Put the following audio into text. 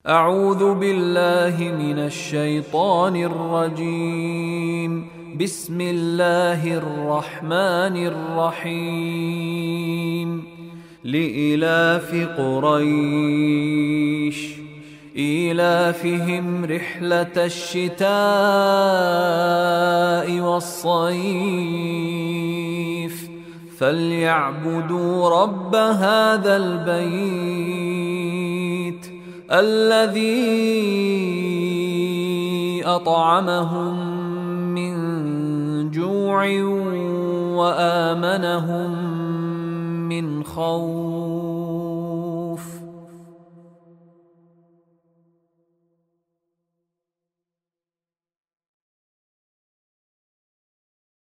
أعوذ بالله من الشيطان الرجيم. بسم الله الرحمن الرحيم. لإلاف قريش إيلافهم رحلة الشتاء والصيف فليعبدوا رب هذا البيت الذي أطعمهم من جوع وآمنهم من خوف.